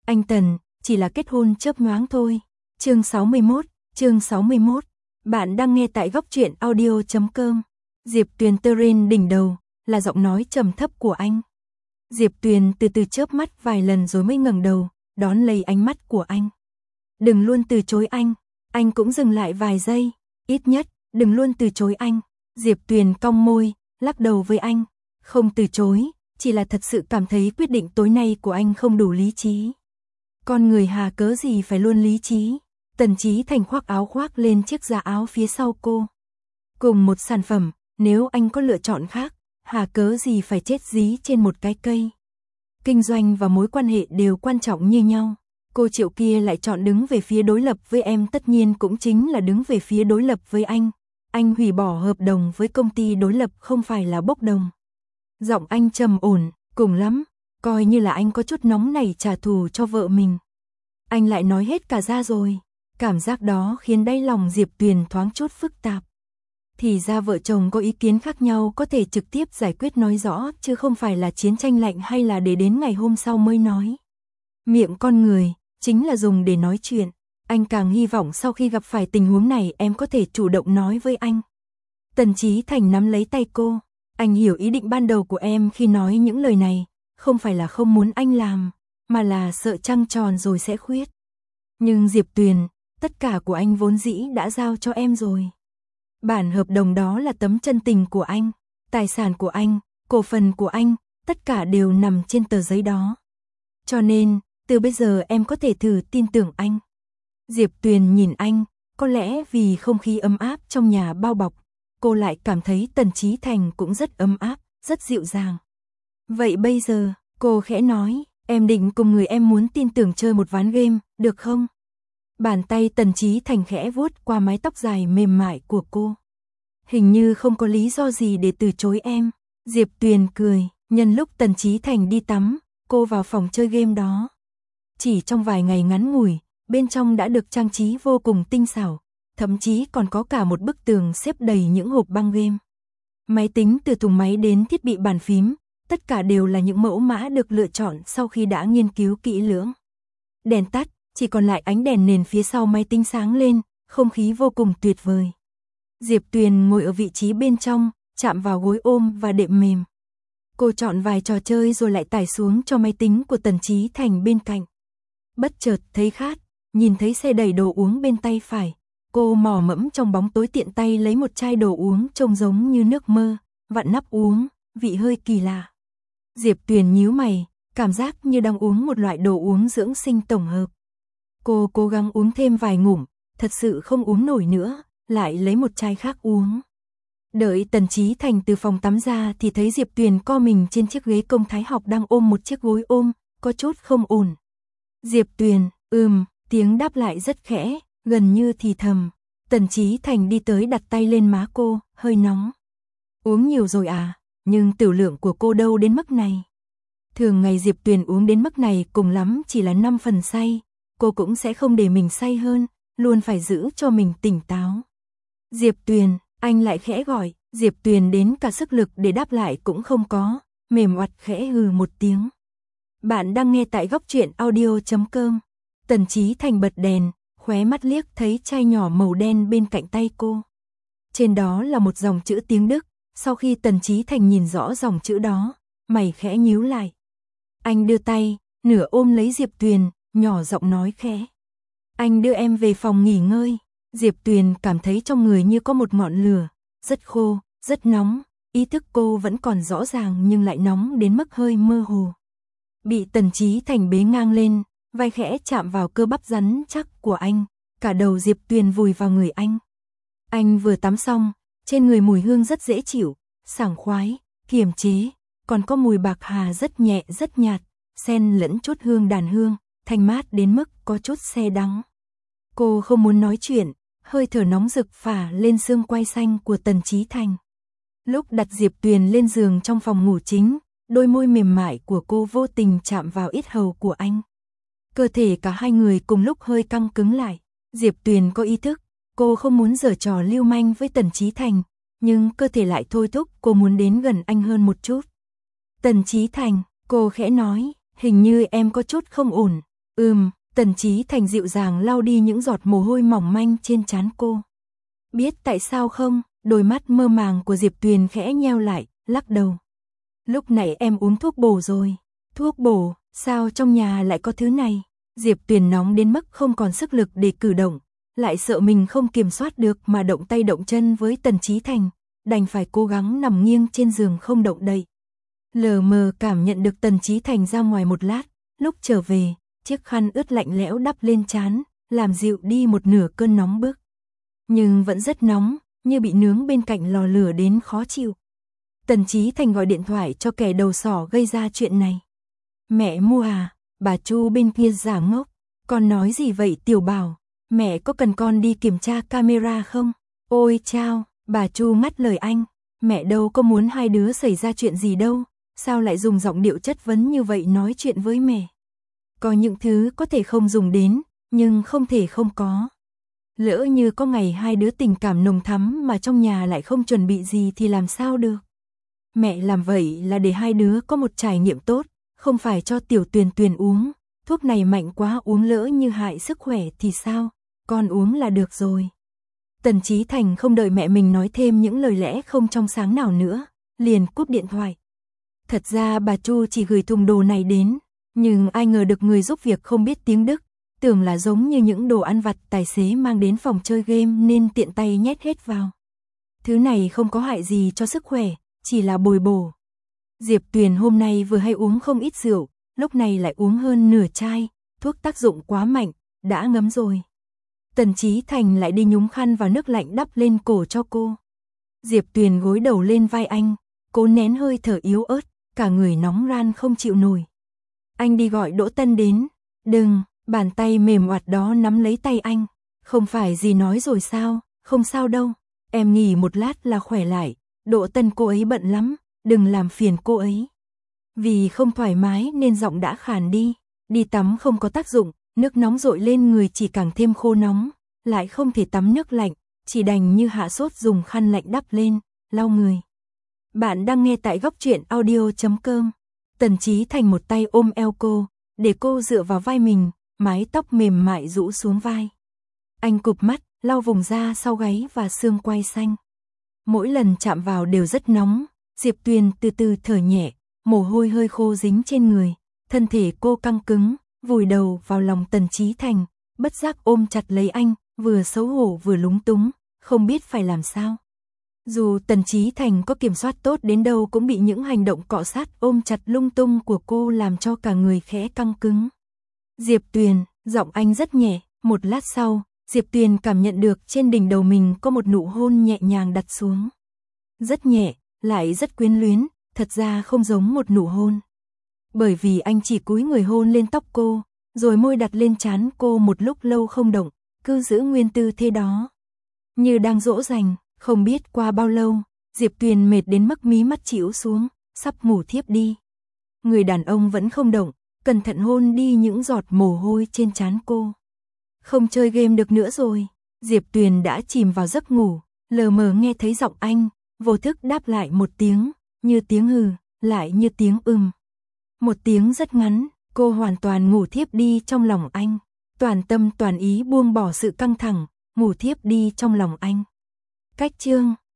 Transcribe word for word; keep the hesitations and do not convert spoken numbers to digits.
Anh Tần, chỉ là kết hôn chớp nhoáng thôi. Chương sáu mươi mốt, chương sáu mươi mốt. Bạn đang nghe tại góc truyện audio chấm com. Diệp Tuyền tơ rên đỉnh đầu, là giọng nói trầm thấp của anh. Diệp Tuyền từ từ chớp mắt vài lần rồi mới ngẩng đầu, đón lấy ánh mắt của anh. Đừng luôn từ chối anh. Anh cũng dừng lại vài giây. Ít nhất, đừng luôn từ chối anh. Diệp Tuyền cong môi, lắc đầu với anh. Không từ chối, chỉ là thật sự cảm thấy quyết định tối nay của anh không đủ lý trí. Con người hà cớ gì phải luôn lý trí. Tần Chí Thành khoác áo khoác lên chiếc giá áo phía sau cô. Cùng một sản phẩm, nếu anh có lựa chọn khác, hà cớ gì phải chết dí trên một cái cây. Kinh doanh và mối quan hệ đều quan trọng như nhau. Cô Triệu kia lại chọn đứng về phía đối lập với em, tất nhiên cũng chính là đứng về phía đối lập với anh. Anh hủy bỏ hợp đồng với công ty đối lập không phải là bốc đồng. Giọng anh trầm ổn, cùng lắm, coi như là anh có chút nóng nảy trả thù cho vợ mình. Anh lại nói hết cả ra rồi. Cảm giác đó khiến đáy lòng Diệp Tuyền thoáng chút phức tạp. Thì ra vợ chồng có ý kiến khác nhau có thể trực tiếp giải quyết nói rõ, chứ không phải là chiến tranh lạnh hay là để đến ngày hôm sau mới nói. Miệng con người, chính là dùng để nói chuyện. Anh càng hy vọng sau khi gặp phải tình huống này em có thể chủ động nói với anh. Tần Chí Thành nắm lấy tay cô. Anh hiểu ý định ban đầu của em khi nói những lời này. Không phải là không muốn anh làm, mà là sợ trăng tròn rồi sẽ khuyết. Nhưng Diệp Tuyền, tất cả của anh vốn dĩ đã giao cho em rồi. Bản hợp đồng đó là tấm chân tình của anh. Tài sản của anh, cổ phần của anh, tất cả đều nằm trên tờ giấy đó. Cho nên, từ bây giờ em có thể thử tin tưởng anh. Diệp Tuyền nhìn anh, có lẽ vì không khí ấm áp trong nhà bao bọc, cô lại cảm thấy Tần Chí Thành cũng rất ấm áp, rất dịu dàng. Vậy bây giờ, cô khẽ nói, em định cùng người em muốn tin tưởng chơi một ván game, được không? Bàn tay Tần Chí Thành khẽ vuốt qua mái tóc dài mềm mại của cô. Hình như không có lý do gì để từ chối em. Diệp Tuyền cười, nhân lúc Tần Chí Thành đi tắm, cô vào phòng chơi game đó. Chỉ trong vài ngày ngắn ngủi, bên trong đã được trang trí vô cùng tinh xảo, thậm chí còn có cả một bức tường xếp đầy những hộp băng game. Máy tính từ thùng máy đến thiết bị bàn phím, tất cả đều là những mẫu mã được lựa chọn sau khi đã nghiên cứu kỹ lưỡng. Đèn tắt, chỉ còn lại ánh đèn nền phía sau máy tính sáng lên, không khí vô cùng tuyệt vời. Diệp Tuyền ngồi ở vị trí bên trong, chạm vào gối ôm và đệm mềm. Cô chọn vài trò chơi rồi lại tải xuống cho máy tính của Tần Chí Thành bên cạnh. Bất chợt thấy khát, nhìn thấy xe đẩy đồ uống bên tay phải. Cô mò mẫm trong bóng tối tiện tay lấy một chai đồ uống trông giống như nước mơ, vặn nắp uống, vị hơi kỳ lạ. Diệp Tuyền nhíu mày, cảm giác như đang uống một loại đồ uống dưỡng sinh tổng hợp. Cô cố gắng uống thêm vài ngụm, thật sự không uống nổi nữa, lại lấy một chai khác uống. Đợi Tần Chí Thành từ phòng tắm ra thì thấy Diệp Tuyền co mình trên chiếc ghế công thái học đang ôm một chiếc gối ôm, có chút không ổn. Diệp Tuyền, ừm, tiếng đáp lại rất khẽ, gần như thì thầm. Tần Chí Thành đi tới đặt tay lên má cô, hơi nóng. Uống nhiều rồi à, nhưng tiểu lượng của cô đâu đến mức này. Thường ngày Diệp Tuyền uống đến mức này cùng lắm chỉ là năm phần say, cô cũng sẽ không để mình say hơn, luôn phải giữ cho mình tỉnh táo. Diệp Tuyền, anh lại khẽ gọi, Diệp Tuyền đến cả sức lực để đáp lại cũng không có, mềm oặt khẽ hừ một tiếng. Bạn đang nghe tại góc truyện audio chấm com. Tần Chí Thành bật đèn, khóe mắt liếc thấy chai nhỏ màu đen bên cạnh tay cô. Trên đó là một dòng chữ tiếng Đức, sau khi Tần Chí Thành nhìn rõ dòng chữ đó, mày khẽ nhíu lại. Anh đưa tay, nửa ôm lấy Diệp Tuyền, nhỏ giọng nói khẽ. Anh đưa em về phòng nghỉ ngơi. Diệp Tuyền cảm thấy trong người như có một ngọn lửa, rất khô, rất nóng, ý thức cô vẫn còn rõ ràng nhưng lại nóng đến mức hơi mơ hồ. Bị Tần Chí Thành bế ngang lên, vai khẽ chạm vào cơ bắp rắn chắc của anh, cả đầu Diệp Tuyền vùi vào người anh. Anh vừa tắm xong, trên người mùi hương rất dễ chịu, sảng khoái, kiềm chế, còn có mùi bạc hà rất nhẹ rất nhạt, xen lẫn chút hương đàn hương, thanh mát đến mức có chút se đắng. Cô không muốn nói chuyện, hơi thở nóng rực phả lên xương quai xanh của Tần Chí Thành. Lúc đặt Diệp Tuyền lên giường trong phòng ngủ chính, đôi môi mềm mại của cô vô tình chạm vào yết hầu của anh. Cơ thể cả hai người cùng lúc hơi căng cứng lại. Diệp Tuyền có ý thức, cô không muốn giở trò lưu manh với Tần Chí Thành, nhưng cơ thể lại thôi thúc cô muốn đến gần anh hơn một chút. Tần Chí Thành, cô khẽ nói, hình như em có chút không ổn. Ừm, Tần Chí Thành dịu dàng lau đi những giọt mồ hôi mỏng manh trên trán cô. Biết tại sao không? Đôi mắt mơ màng của Diệp Tuyền khẽ nheo lại, lắc đầu. Lúc nãy em uống thuốc bổ rồi. Thuốc bổ, sao trong nhà lại có thứ này? Diệp Tuyền nóng đến mức không còn sức lực để cử động, lại sợ mình không kiểm soát được mà động tay động chân với Tần Chí Thành, đành phải cố gắng nằm nghiêng trên giường không động đậy. Lờ mờ cảm nhận được Tần Chí Thành ra ngoài một lát, lúc trở về, chiếc khăn ướt lạnh lẽo đắp lên trán, làm dịu đi một nửa cơn nóng bức. Nhưng vẫn rất nóng, như bị nướng bên cạnh lò lửa đến khó chịu. Tần Chí Thành gọi điện thoại cho kẻ đầu sỏ gây ra chuyện này. Mẹ mua à? Bà Chu bên kia giả ngốc. Con nói gì vậy Tiểu Bảo? Mẹ có cần con đi kiểm tra camera không? Ôi chao, bà Chu ngắt lời anh. Mẹ đâu có muốn hai đứa xảy ra chuyện gì đâu. Sao lại dùng giọng điệu chất vấn như vậy nói chuyện với mẹ? Có những thứ có thể không dùng đến, nhưng không thể không có. Lỡ như có ngày hai đứa tình cảm nồng thắm mà trong nhà lại không chuẩn bị gì thì làm sao được? Mẹ làm vậy là để hai đứa có một trải nghiệm tốt, không phải cho Tiểu Tuyền Tuyền uống. Thuốc này mạnh quá, uống lỡ như hại sức khỏe thì sao? Con uống là được rồi. Tần Chí Thành không đợi mẹ mình nói thêm những lời lẽ không trong sáng nào nữa, liền cúp điện thoại. Thật ra bà Chu chỉ gửi thùng đồ này đến, nhưng ai ngờ được người giúp việc không biết tiếng Đức, tưởng là giống như những đồ ăn vặt tài xế mang đến phòng chơi game nên tiện tay nhét hết vào. Thứ này không có hại gì cho sức khỏe, chỉ là bồi bổ. Diệp Tuyền hôm nay vừa hay uống không ít rượu, lúc này lại uống hơn nửa chai, thuốc tác dụng quá mạnh, đã ngấm rồi. Tần Chí Thành lại đi nhúng khăn vào nước lạnh đắp lên cổ cho cô. Diệp Tuyền gối đầu lên vai anh, cố nén hơi thở yếu ớt, cả người nóng ran không chịu nổi. Anh đi gọi Đỗ Tân đến. Đừng, bàn tay mềm oặt đó nắm lấy tay anh. Không phải gì nói rồi sao, không sao đâu. Em nghỉ một lát là khỏe lại. Đỗ Tân cô ấy bận lắm, đừng làm phiền cô ấy. Vì không thoải mái nên giọng đã khàn đi. Đi tắm không có tác dụng, nước nóng dội lên người chỉ càng thêm khô nóng. Lại không thể tắm nước lạnh, chỉ đành như hạ sốt dùng khăn lạnh đắp lên, lau người. Bạn đang nghe tại góc truyện audio chấm com. Tần Chí Thành một tay ôm eo cô, để cô dựa vào vai mình, mái tóc mềm mại rũ xuống vai. Anh cụp mắt, lau vùng da sau gáy và xương quai xanh. Mỗi lần chạm vào đều rất nóng, Diệp Tuyền từ từ thở nhẹ, mồ hôi hơi khô dính trên người, thân thể cô căng cứng, vùi đầu vào lòng Tần Chí Thành, bất giác ôm chặt lấy anh, vừa xấu hổ vừa lúng túng, không biết phải làm sao. Dù Tần Chí Thành có kiểm soát tốt đến đâu cũng bị những hành động cọ sát ôm chặt lung tung của cô làm cho cả người khẽ căng cứng. Diệp Tuyền, giọng anh rất nhẹ, một lát sau, Diệp Tuyền cảm nhận được trên đỉnh đầu mình có một nụ hôn nhẹ nhàng đặt xuống. Rất nhẹ, lại rất quyến luyến, thật ra không giống một nụ hôn. Bởi vì anh chỉ cúi người hôn lên tóc cô, rồi môi đặt lên trán cô một lúc lâu không động, cứ giữ nguyên tư thế đó. Như đang dỗ dành. Không biết qua bao lâu, Diệp Tuyền mệt đến mức mí mắt chĩu xuống, sắp ngủ thiếp đi. Người đàn ông vẫn không động, cẩn thận hôn đi những giọt mồ hôi trên trán cô. Không chơi game được nữa rồi, Diệp Tuyền đã chìm vào giấc ngủ, lờ mờ nghe thấy giọng anh, vô thức đáp lại một tiếng, như tiếng hừ, lại như tiếng ừm. Một tiếng rất ngắn, cô hoàn toàn ngủ thiếp đi trong lòng anh, toàn tâm toàn ý buông bỏ sự căng thẳng, ngủ thiếp đi trong lòng anh. Cách chương